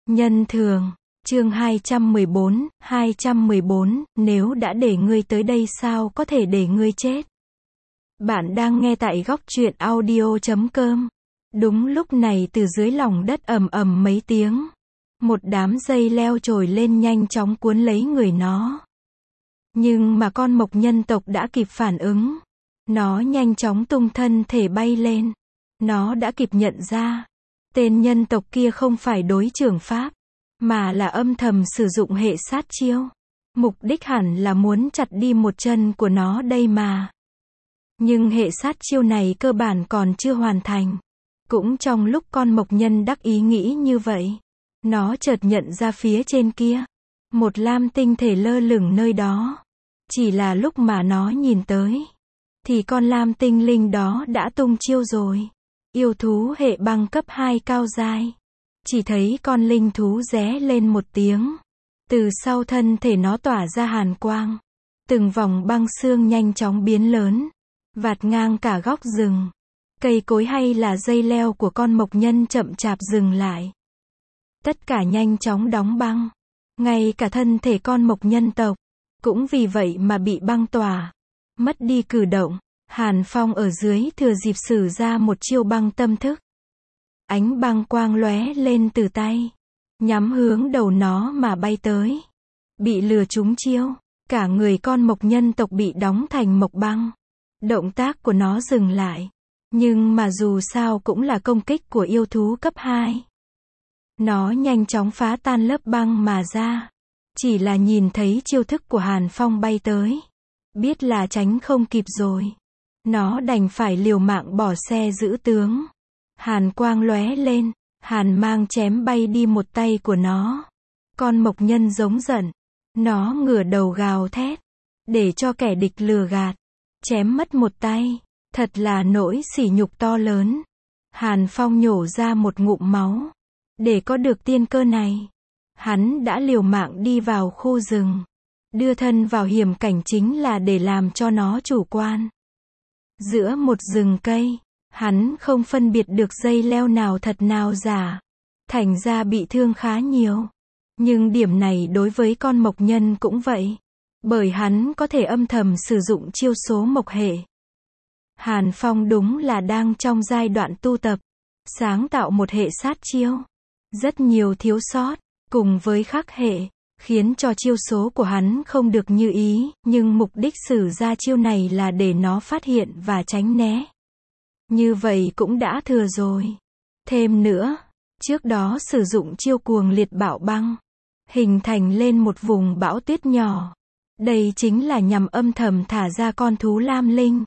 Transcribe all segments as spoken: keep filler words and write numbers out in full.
Nhân thường, chương hai trăm mười bốn, hai trăm mười bốn, nếu đã để ngươi tới đây sao có thể để ngươi chết. Bạn đang nghe tại góc truyện audio chấm com. Đúng lúc này từ dưới lòng đất ầm ầm mấy tiếng. Một đám dây leo trồi lên nhanh chóng cuốn lấy người nó. Nhưng mà con mộc nhân tộc đã kịp phản ứng. Nó nhanh chóng tung thân thể bay lên. Nó đã kịp nhận ra. Tên nhân tộc kia không phải đối trưởng pháp, mà là âm thầm sử dụng hệ sát chiêu. Mục đích hẳn là muốn chặt đi một chân của nó đây mà. Nhưng hệ sát chiêu này cơ bản còn chưa hoàn thành. Cũng trong lúc con mộc nhân đắc ý nghĩ như vậy, nó chợt nhận ra phía trên kia, một lam tinh thể lơ lửng nơi đó. Chỉ là lúc mà nó nhìn tới, thì con lam tinh linh đó đã tung chiêu rồi. Yêu thú hệ băng cấp hai cao giai. Chỉ thấy con linh thú ré lên một tiếng. Từ sau thân thể nó tỏa ra hàn quang. Từng vòng băng xương nhanh chóng biến lớn. Vạt ngang cả góc rừng. Cây cối hay là dây leo của con mộc nhân chậm chạp dừng lại. Tất cả nhanh chóng đóng băng. Ngay cả thân thể con mộc nhân tộc cũng vì vậy mà bị băng tỏa. Mất đi cử động. Hàn Phong ở dưới thừa dịp sử ra một chiêu băng tâm thức. Ánh băng quang lóe lên từ tay. Nhắm hướng đầu nó mà bay tới. Bị lừa trúng chiêu. Cả người con mộc nhân tộc bị đóng thành mộc băng. Động tác của nó dừng lại. Nhưng mà dù sao cũng là công kích của yêu thú cấp hai. Nó nhanh chóng phá tan lớp băng mà ra. Chỉ là nhìn thấy chiêu thức của Hàn Phong bay tới. Biết là tránh không kịp rồi. Nó đành phải liều mạng bỏ xe giữ tướng. Hàn quang lóe lên, hàn mang chém bay đi một tay của nó. Con mộc nhân giống giận. Nó ngửa đầu gào thét. Để cho kẻ địch lừa gạt. Chém mất một tay. Thật là nỗi sỉ nhục to lớn. Hàn Phong nhổ ra một ngụm máu. Để có được tiên cơ này, hắn đã liều mạng đi vào khu rừng. Đưa thân vào hiểm cảnh chính là để làm cho nó chủ quan. Giữa một rừng cây, hắn không phân biệt được dây leo nào thật nào giả. Thành ra bị thương khá nhiều. Nhưng điểm này đối với con mộc nhân cũng vậy. Bởi hắn có thể âm thầm sử dụng chiêu số mộc hệ. Hàn Phong đúng là đang trong giai đoạn tu tập. Sáng tạo một hệ sát chiêu. Rất nhiều thiếu sót, cùng với khắc hệ. Khiến cho chiêu số của hắn không được như ý, nhưng mục đích sử ra chiêu này là để nó phát hiện và tránh né. Như vậy cũng đã thừa rồi. Thêm nữa, trước đó sử dụng chiêu cuồng liệt bão băng, hình thành lên một vùng bão tuyết nhỏ. Đây chính là nhằm âm thầm thả ra con thú lam linh.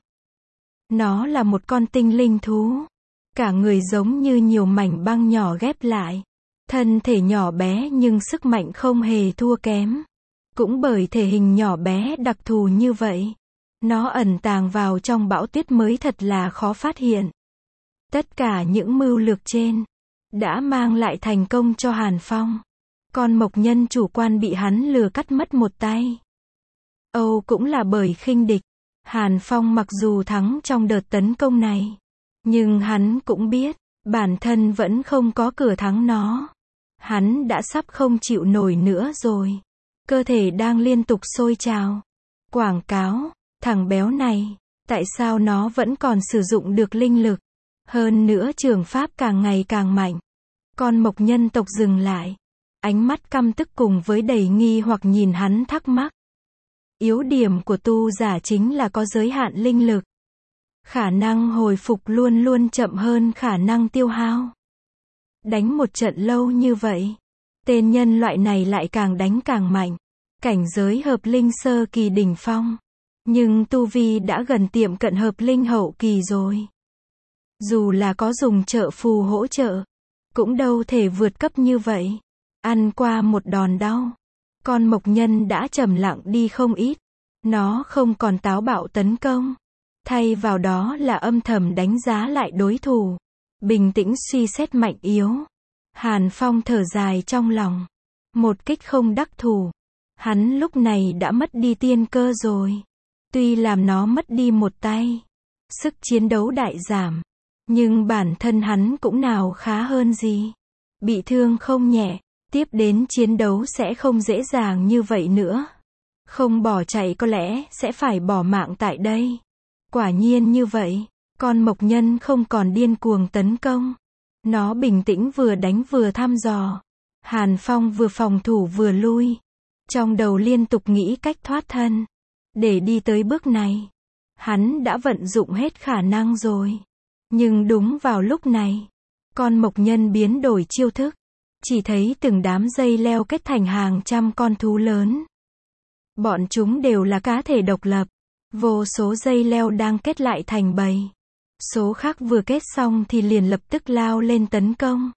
Nó là một con tinh linh thú. Cả người giống như nhiều mảnh băng nhỏ ghép lại. Thân thể nhỏ bé nhưng sức mạnh không hề thua kém. Cũng bởi thể hình nhỏ bé đặc thù như vậy, nó ẩn tàng vào trong bão tuyết mới thật là khó phát hiện. Tất cả những mưu lược trên đã mang lại thành công cho Hàn Phong. Con mộc nhân chủ quan bị hắn lừa cắt mất một tay. Âu cũng là bởi khinh địch. Hàn Phong mặc dù thắng trong đợt tấn công này, nhưng hắn cũng biết bản thân vẫn không có cửa thắng nó. Hắn đã sắp không chịu nổi nữa rồi. Cơ thể đang liên tục sôi trào. Quảng cáo, thằng béo này, tại sao nó vẫn còn sử dụng được linh lực? Hơn nữa trường pháp càng ngày càng mạnh. Con mộc nhân tộc dừng lại. Ánh mắt căm tức cùng với đầy nghi hoặc nhìn hắn thắc mắc. Yếu điểm của tu giả chính là có giới hạn linh lực. Khả năng hồi phục luôn luôn chậm hơn khả năng tiêu hao. Đánh một trận lâu như vậy, tên nhân loại này lại càng đánh càng mạnh. Cảnh giới hợp linh sơ kỳ đỉnh phong. Nhưng tu vi đã gần tiệm cận hợp linh hậu kỳ rồi. Dù là có dùng trợ phù hỗ trợ, cũng đâu thể vượt cấp như vậy. Ăn qua một đòn đau, con mộc nhân đã trầm lặng đi không ít. Nó không còn táo bạo tấn công. Thay vào đó là âm thầm đánh giá lại đối thủ. Bình tĩnh suy xét mạnh yếu. Hàn Phong thở dài trong lòng. Một kích không đắc thủ. Hắn lúc này đã mất đi tiên cơ rồi. Tuy làm nó mất đi một tay, sức chiến đấu đại giảm, nhưng bản thân hắn cũng nào khá hơn gì. Bị thương không nhẹ. tiếp đến chiến đấu sẽ không dễ dàng như vậy nữa. Không bỏ chạy có lẽ sẽ phải bỏ mạng tại đây. Quả nhiên như vậy, con mộc nhân không còn điên cuồng tấn công. Nó bình tĩnh vừa đánh vừa thăm dò. Hàn Phong vừa phòng thủ vừa lui. Trong đầu liên tục nghĩ cách thoát thân. Để đi tới bước này, hắn đã vận dụng hết khả năng rồi. Nhưng đúng vào lúc này, con mộc nhân biến đổi chiêu thức. Chỉ thấy từng đám dây leo kết thành hàng trăm con thú lớn. Bọn chúng đều là cá thể độc lập. Vô số dây leo đang kết lại thành bầy. Số khác vừa kết xong thì liền lập tức lao lên tấn công.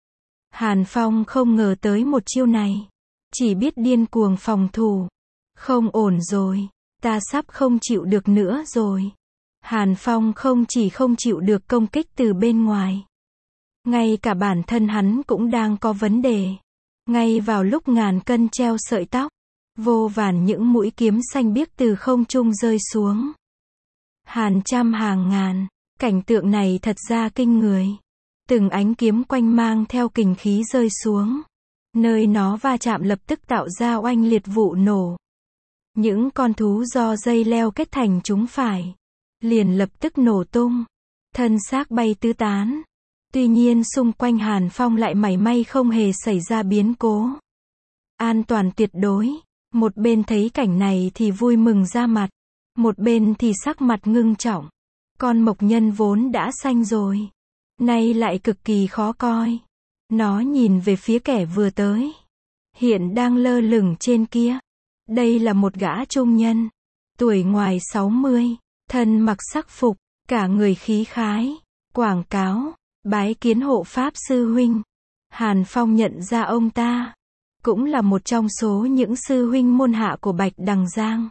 Hàn Phong không ngờ tới một chiêu này. Chỉ biết điên cuồng phòng thủ. Không ổn rồi. Ta sắp không chịu được nữa rồi. Hàn Phong không chỉ không chịu được công kích từ bên ngoài. Ngay cả bản thân hắn cũng đang có vấn đề. Ngay vào lúc ngàn cân treo sợi tóc. Vô vàn những mũi kiếm xanh biếc từ không trung rơi xuống. Hàng trăm hàng ngàn. Cảnh tượng này thật ra kinh người. Từng ánh kiếm quanh mang theo kình khí rơi xuống. Nơi nó va chạm lập tức tạo ra oanh liệt vụ nổ. Những con thú do dây leo kết thành chúng phải. Liền lập tức nổ tung. Thân xác bay tứ tán. Tuy nhiên xung quanh Hàn Phong lại mảy may không hề xảy ra biến cố. An toàn tuyệt đối. Một bên thấy cảnh này thì vui mừng ra mặt. Một bên thì sắc mặt ngưng trọng. Con mộc nhân vốn đã xanh rồi. Nay lại cực kỳ khó coi. Nó nhìn về phía kẻ vừa tới. Hiện đang lơ lửng trên kia. Đây là một gã trung nhân. Tuổi ngoài sáu mươi. Thân mặc sắc phục. Cả người khí khái. Quảng cáo. Bái kiến hộ pháp sư huynh. Hàn Phong nhận ra ông ta. Cũng là một trong số những sư huynh môn hạ của Bạch Đằng Giang.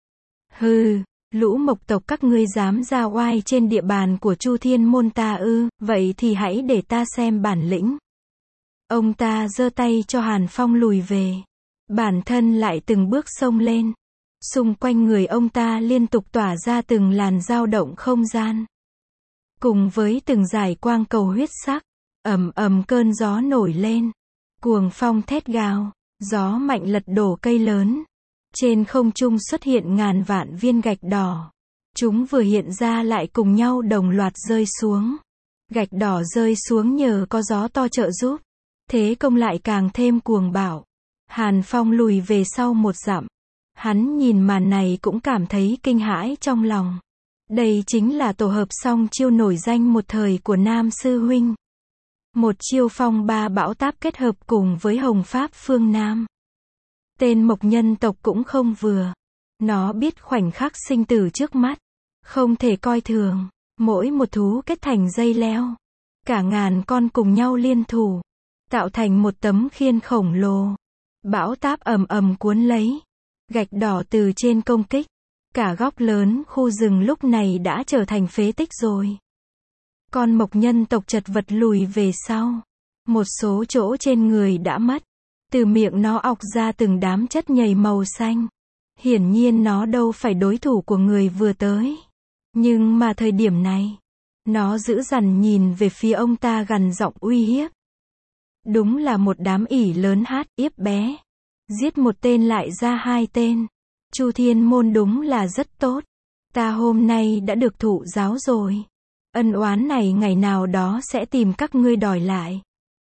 Hừ, lũ mộc tộc các ngươi dám ra oai trên địa bàn của Chu Thiên môn ta ư, vậy thì hãy để ta xem bản lĩnh. Ông ta giơ tay cho Hàn Phong lùi về. Bản thân lại từng bước xông lên. Xung quanh người ông ta liên tục tỏa ra từng làn dao động không gian. Cùng với từng dải quang cầu huyết sắc, ầm ầm cơn gió nổi lên. Cuồng phong thét gào, gió mạnh lật đổ cây lớn. Trên không trung xuất hiện ngàn vạn viên gạch đỏ. Chúng vừa hiện ra lại cùng nhau đồng loạt rơi xuống. Gạch đỏ rơi xuống nhờ có gió to trợ giúp. Thế công lại càng thêm cuồng bạo. Hàn Phong lùi về sau một dặm. Hắn nhìn màn này cũng cảm thấy kinh hãi trong lòng. Đây chính là tổ hợp song chiêu nổi danh một thời của Nam Sư Huynh. Một chiêu phong ba bão táp kết hợp cùng với hồng pháp phương Nam. Tên mộc nhân tộc cũng không vừa. Nó biết khoảnh khắc sinh tử trước mắt. Không thể coi thường. Mỗi một thú kết thành dây leo. Cả ngàn con cùng nhau liên thủ. Tạo thành một tấm khiên khổng lồ. Bão táp ầm ầm cuốn lấy. Gạch đỏ từ trên công kích. Cả góc lớn khu rừng lúc này đã trở thành phế tích rồi. Con mộc nhân tộc chật vật lùi về sau. Một số chỗ trên người đã mất. Từ miệng nó ọc ra từng đám chất nhầy màu xanh. Hiển nhiên nó đâu phải đối thủ của người vừa tới. Nhưng mà thời điểm này, nó giữ dằn nhìn về phía ông ta gằn giọng uy hiếp. Đúng là một đám ỉ lớn hát yếp bé. Giết một tên lại ra hai tên. Chu Thiên môn đúng là rất tốt. Ta hôm nay đã được thụ giáo rồi. Ân oán này ngày nào đó sẽ tìm các ngươi đòi lại.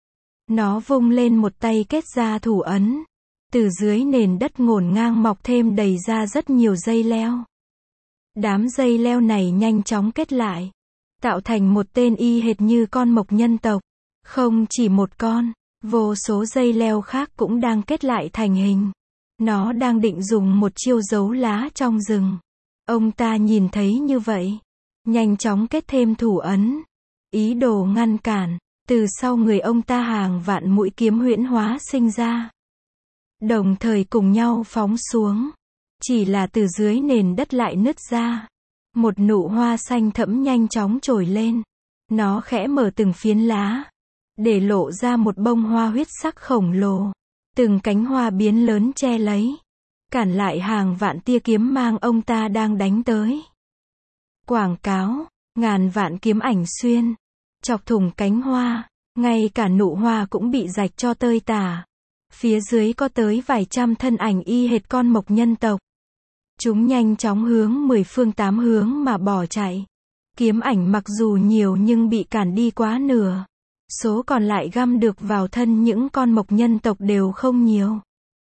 Nó vung lên một tay kết ra thủ ấn. Từ dưới nền đất ngổn ngang mọc thêm đầy ra rất nhiều dây leo. Đám dây leo này nhanh chóng kết lại. Tạo thành một tên y hệt như con mộc nhân tộc. Không chỉ một con, vô số dây leo khác cũng đang kết lại thành hình. Nó đang định dùng một chiêu giấu lá trong rừng. Ông ta nhìn thấy như vậy. Nhanh chóng kết thêm thủ ấn. Ý đồ ngăn cản. Từ sau người ông ta hàng vạn mũi kiếm huyễn hóa sinh ra. Đồng thời cùng nhau phóng xuống. Chỉ là từ dưới nền đất lại nứt ra. Một nụ hoa xanh thẫm nhanh chóng trồi lên. Nó khẽ mở từng phiến lá. Để lộ ra một bông hoa huyết sắc khổng lồ. Từng cánh hoa biến lớn che lấy. Cản lại hàng vạn tia kiếm mang ông ta đang đánh tới. Quảng cáo, ngàn vạn kiếm ảnh xuyên. Chọc thủng cánh hoa. Ngay cả nụ hoa cũng bị rạch cho tơi tả. Phía dưới có tới vài trăm thân ảnh y hệt con mộc nhân tộc. Chúng nhanh chóng hướng mười phương tám hướng mà bỏ chạy. Kiếm ảnh mặc dù nhiều nhưng bị cản đi quá nửa. Số còn lại găm được vào thân những con mộc nhân tộc đều không nhiều.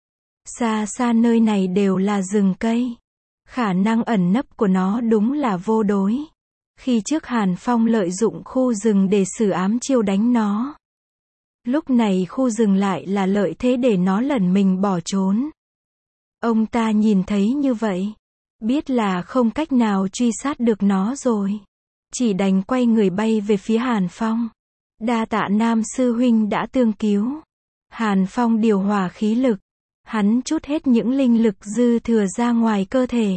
Xa xa nơi này đều là rừng cây. Khả năng ẩn nấp của nó đúng là vô đối. Khi trước Hàn Phong lợi dụng khu rừng để xử ám chiêu đánh nó. Lúc này khu rừng lại là lợi thế để nó lẩn mình bỏ trốn. Ông ta nhìn thấy như vậy, biết là không cách nào truy sát được nó rồi. Chỉ đành quay người bay về phía Hàn Phong. Đa tạ Nam sư huynh đã tương cứu. Hàn Phong điều hòa khí lực. Hắn trút hết những linh lực dư thừa ra ngoài cơ thể.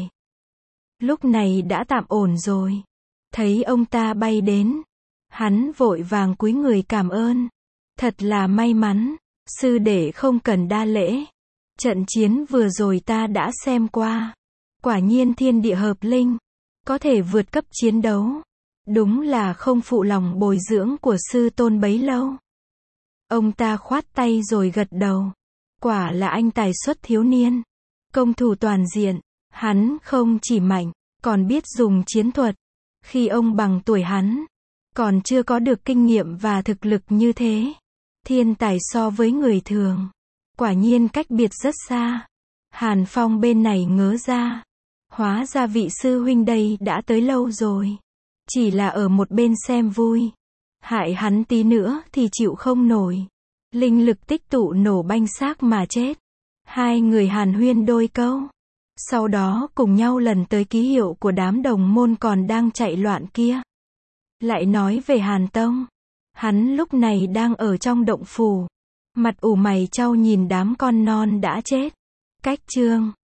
Lúc này đã tạm ổn rồi. Thấy ông ta bay đến, hắn vội vàng cúi người cảm ơn. Thật là may mắn, sư đệ không cần đa lễ. Trận chiến vừa rồi ta đã xem qua. Quả nhiên thiên địa hợp linh, có thể vượt cấp chiến đấu. Đúng là không phụ lòng bồi dưỡng của sư tôn bấy lâu. Ông ta khoát tay rồi gật đầu. Quả là anh tài xuất thiếu niên. Công thủ toàn diện, hắn không chỉ mạnh, còn biết dùng chiến thuật. Khi ông bằng tuổi hắn, còn chưa có được kinh nghiệm và thực lực như thế. Thiên tài so với người thường, quả nhiên cách biệt rất xa. Hàn Phong bên này ngớ ra. Hóa ra vị sư huynh đây đã tới lâu rồi. Chỉ là ở một bên xem vui. Hại hắn tí nữa thì chịu không nổi. Linh lực tích tụ nổ banh xác mà chết. Hai người hàn huyên đôi câu. Sau đó cùng nhau lần tới ký hiệu của đám đồng môn còn đang chạy loạn kia. Lại nói về Hàn Tông. Hắn lúc này đang ở trong động phủ. Mặt ủ mày chau nhìn đám con non đã chết. Cách chương